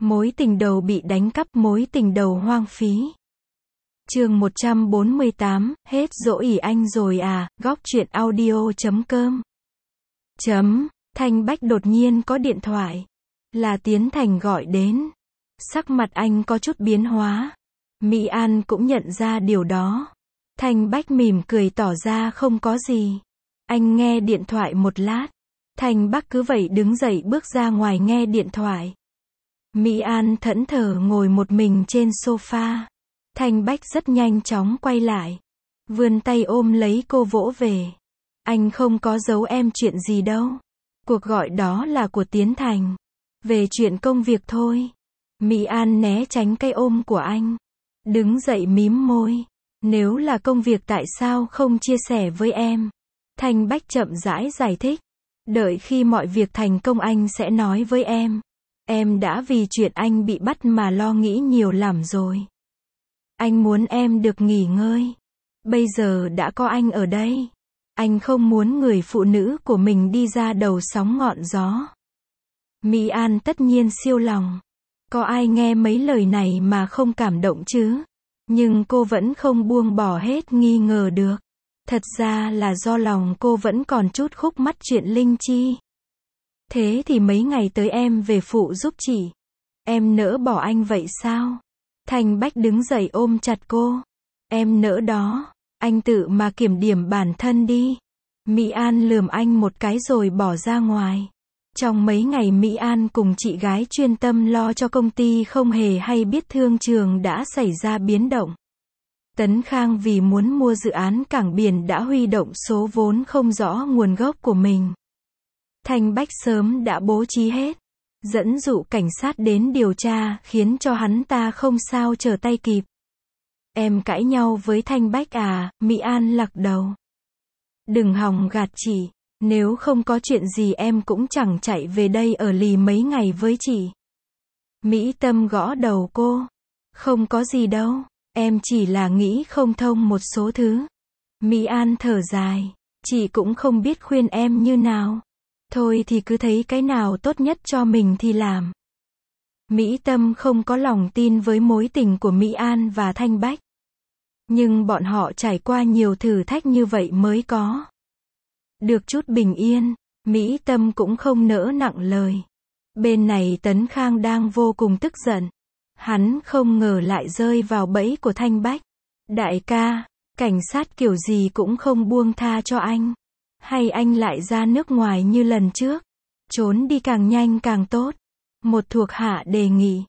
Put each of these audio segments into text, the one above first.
Mối tình đầu bị đánh cắp, mối tình đầu hoang phí. Chương 148, hết dỗ ỉ anh rồi à, góc truyện audio.com. Thanh Bách đột nhiên có điện thoại. Là Tiến Thành gọi đến. Sắc mặt anh có chút biến hóa. Mỹ An cũng nhận ra điều đó. Thanh Bách mỉm cười tỏ ra không có gì. Anh nghe điện thoại một lát. Thanh Bách cứ vậy đứng dậy bước ra ngoài nghe điện thoại. Mỹ An thẫn thờ ngồi một mình trên sofa. Thanh Bách rất nhanh chóng quay lại. Vươn tay ôm lấy cô vỗ về. Anh không có giấu em chuyện gì đâu. Cuộc gọi đó là của Tiến Thành. Về chuyện công việc thôi. Mỹ An né tránh cái ôm của anh. Đứng dậy mím môi. Nếu là công việc tại sao không chia sẻ với em? Thanh Bách chậm rãi giải thích. Đợi khi mọi việc thành công anh sẽ nói với em. Em đã vì chuyện anh bị bắt mà lo nghĩ nhiều lắm rồi. Anh muốn em được nghỉ ngơi. Bây giờ đã có anh ở đây. Anh không muốn người phụ nữ của mình đi ra đầu sóng ngọn gió. Mỹ An tất nhiên siêu lòng. Có ai nghe mấy lời này mà không cảm động chứ? Nhưng cô vẫn không buông bỏ hết nghi ngờ được. Thật ra là do lòng cô vẫn còn chút khúc mắc chuyện Linh Chi. Thế thì mấy ngày tới em về phụ giúp chị. Em nỡ bỏ anh vậy sao? Thanh Bách đứng dậy ôm chặt cô. Em nỡ đó. Anh tự mà kiểm điểm bản thân đi. Mỹ An lườm anh một cái rồi bỏ ra ngoài. Trong mấy ngày Mỹ An cùng chị gái chuyên tâm lo cho công ty không hề hay biết thương trường đã xảy ra biến động. Tấn Khang vì muốn mua dự án cảng biển đã huy động số vốn không rõ nguồn gốc của mình. Thanh Bách sớm đã bố trí hết. Dẫn dụ cảnh sát đến điều tra khiến cho hắn ta không sao trở tay kịp. Em cãi nhau với Thanh Bách à? Mỹ An lắc đầu. Đừng hòng gạt chị. Nếu không có chuyện gì em cũng chẳng chạy về đây ở lì mấy ngày với chị. Mỹ Tâm gõ đầu cô. Không có gì đâu. Em chỉ là nghĩ không thông một số thứ. Mỹ An thở dài. Chị cũng không biết khuyên em như nào. Thôi thì cứ thấy cái nào tốt nhất cho mình thì làm. Mỹ Tâm không có lòng tin với mối tình của Mỹ An và Thanh Bách. Nhưng bọn họ trải qua nhiều thử thách như vậy mới có được chút bình yên. Mỹ Tâm cũng không nỡ nặng lời. Bên này Tấn Khang đang vô cùng tức giận. Hắn không ngờ lại rơi vào bẫy của Thanh Bách. Đại ca, cảnh sát kiểu gì cũng không buông tha cho anh. Hay anh lại ra nước ngoài như lần trước. Trốn đi càng nhanh càng tốt. Một thuộc hạ đề nghị.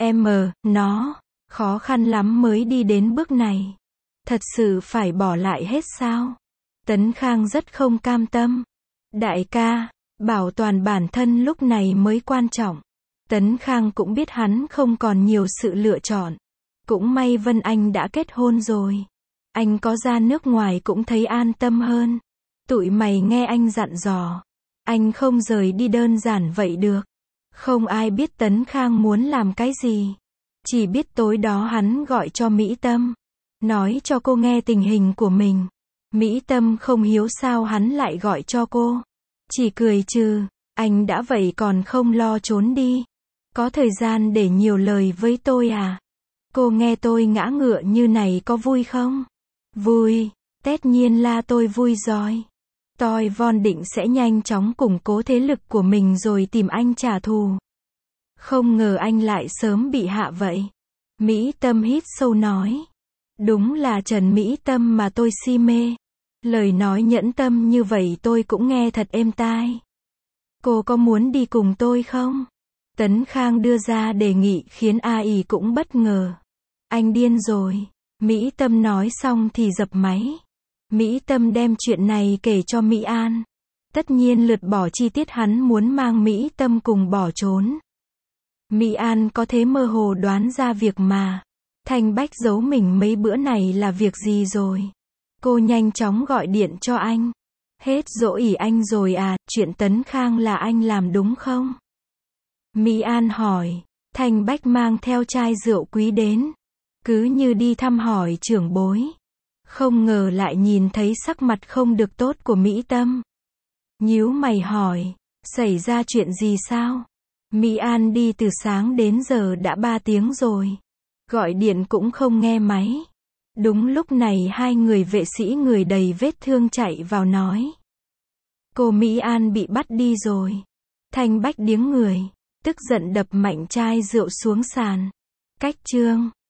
Nó khó khăn lắm mới đi đến bước này. Thật sự phải bỏ lại hết sao? Tấn Khang rất không cam tâm. Đại ca, bảo toàn bản thân lúc này mới quan trọng. Tấn Khang cũng biết hắn không còn nhiều sự lựa chọn. Cũng may Vân Anh đã kết hôn rồi. Anh có ra nước ngoài cũng thấy an tâm hơn. Tụi mày nghe anh dặn dò. Anh không rời đi đơn giản vậy được. Không ai biết Tấn Khang muốn làm cái gì. Chỉ biết tối đó hắn gọi cho Mỹ Tâm. Nói cho cô nghe tình hình của mình. Mỹ Tâm không hiểu sao hắn lại gọi cho cô. Chỉ cười trừ. Anh đã vậy còn không lo trốn đi. Có thời gian để nhiều lời với tôi à? Cô nghe tôi ngã ngựa như này có vui không? Vui. Tất nhiên là tôi vui rồi. Tôi Von định sẽ nhanh chóng củng cố thế lực của mình rồi tìm anh trả thù. Không ngờ anh lại sớm bị hạ vậy. Mỹ Tâm hít sâu nói. Đúng là Trần Mỹ Tâm mà tôi si mê. Lời nói nhẫn tâm như vậy tôi cũng nghe thật êm tai. Cô có muốn đi cùng tôi không? Tấn Khang đưa ra đề nghị khiến AI cũng bất ngờ. Anh điên rồi. Mỹ Tâm nói xong thì dập máy. Mỹ Tâm đem chuyện này kể cho Mỹ An. Tất nhiên lược bỏ chi tiết hắn muốn mang Mỹ Tâm cùng bỏ trốn. Mỹ An có thế mơ hồ đoán ra việc mà Thanh Bách giấu mình mấy bữa này là việc gì rồi. Cô nhanh chóng gọi điện cho anh. Hết dỗ ỉ anh rồi à, chuyện Tấn Khang là anh làm đúng không? Mỹ An hỏi. Thanh Bách mang theo chai rượu quý đến. Cứ như đi thăm hỏi trưởng bối. Không ngờ lại nhìn thấy sắc mặt không được tốt của Mỹ Tâm. Nhíu mày hỏi. Xảy ra chuyện gì sao? Mỹ An đi từ sáng đến giờ đã 3 tiếng rồi. Gọi điện cũng không nghe máy. Đúng lúc này hai người vệ sĩ người đầy vết thương chạy vào nói. Cô Mỹ An bị bắt đi rồi. Thanh Bách điếng người, tức giận đập mạnh chai rượu xuống sàn. Cách chương